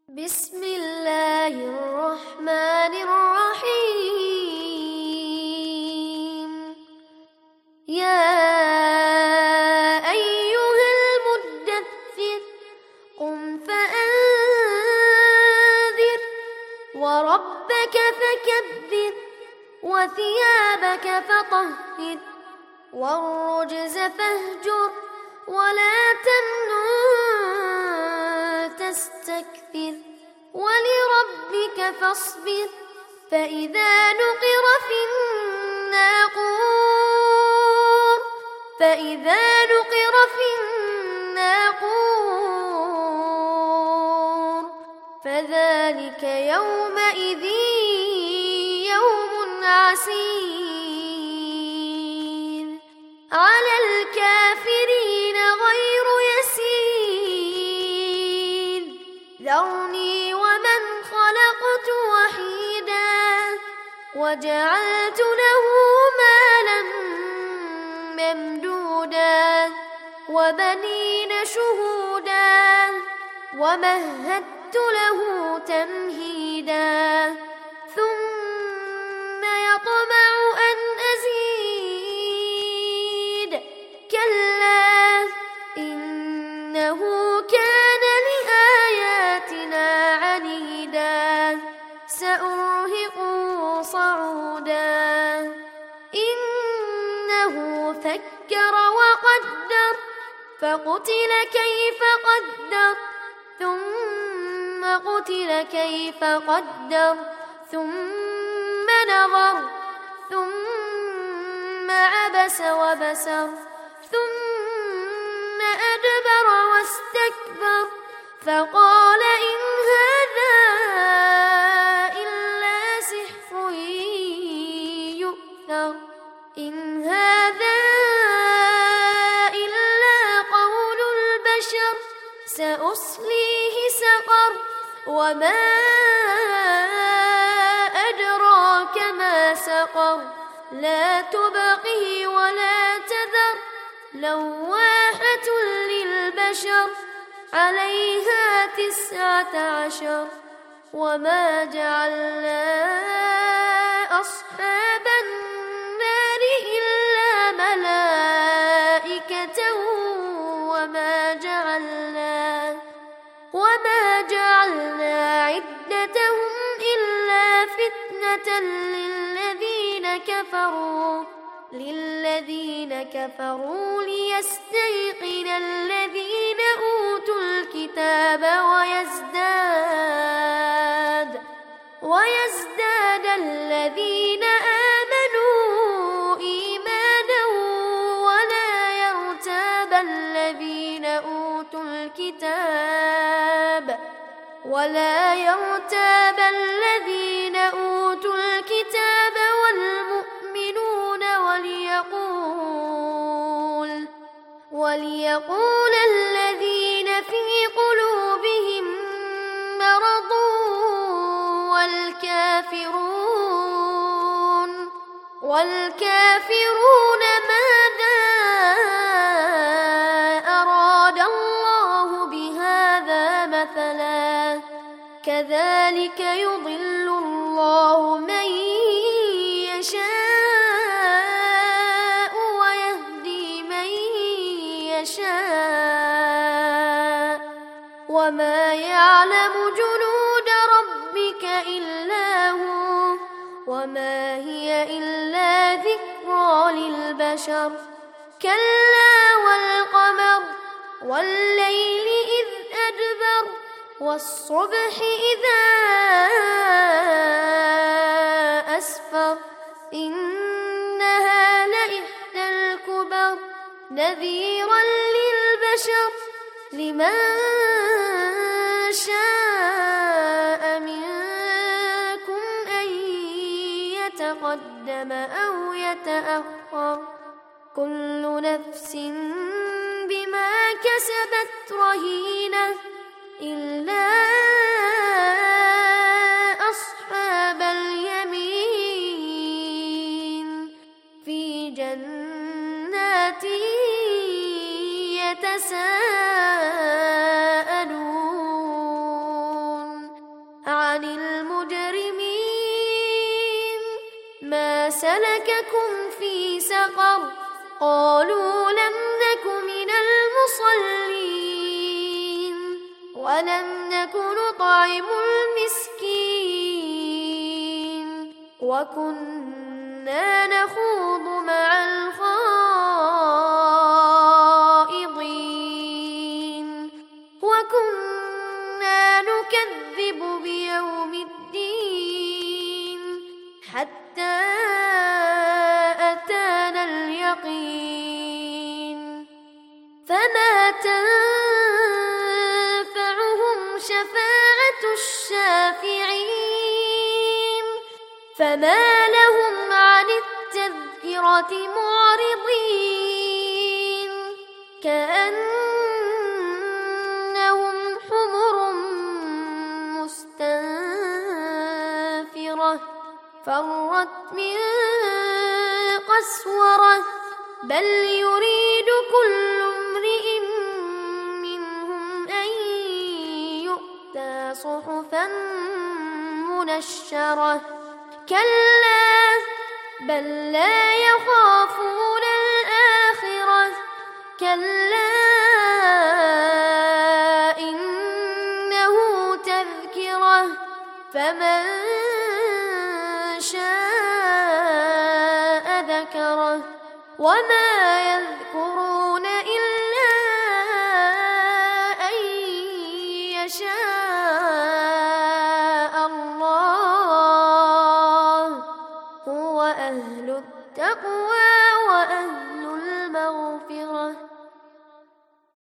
بسم الله الرحمن الرحيم. يا أيها المدثر قم فأنذر وربك فكبر وثيابك فطهر والرجز فاهجر ولا تمنن تستكثر ولربك فاصبر فإذا نقر في الناقور فذلك يومئذ يوم عسير على الكافرين غير يسير. ذرني ومن خلقت وحيدا وجعلت له مالا ممدودا وبنين شهودا ومهدت له تمهيدا ثم يطمع أن أزيد كلا إنه كان لآياتنا عنيدا سأرهقه صعودا إنه فكر وقدر فقتل كيف قدر ثم قتل كيف قدر ثم نظر ثم عبس وبسر ثم أدبر واستكبر فقال إن هذا إلا سحر يؤثر إن هذا إلا قول البشر سأصليه سقر وما أدراك ما سقر لا تبقي ولا تذر لواحة للبشر عليها 19 وما جعلنا أصحاب النار إلا ملائكة وما جعلنا عدتهم إلا فتنة للذين كفروا ليستيقن الذين أوتوا الكتاب ويزداد الذين آمنوا إيمانا ولا يرتاب الذين أوتوا الكتاب والمؤمنون وليقول الذين في قلوبهم مرض والكافرون ماذا أراد الله بهذا مثلا كذلك يضل الله من يشاء ويهدي من يشاء وما يعلم جنود ربك إلا هو وما هي إلا ذكرى للبشر كلا والقمر والليل إذ أدبر والصبح إذا أسفر إنها لإحدى الكبر نذيرا للبشر لمن شاء منكم أن يتقدم أو يتأخر كل نفس بما كسبت رهينة إلا أصحاب اليمين في جنات يتساءلون سلككم في سقر قالوا لم نك من المصلين ولم نك نطعم المسكين وكنا نخوض مع الخائضين وكنا نكذب بيوم الدين حتى أتانا اليقين فما تنفعهم شفاعة الشافعين فما لهم عن التذكرة معرضين كأنهم حمر مستنفرة فرت من قسورة بل يريد كل امرئ منهم أن يؤتى صحفا منشرة كلا بل لا يخافون الآخرة كلا إنه تذكرة فمن شاء ذكره وما يذكرون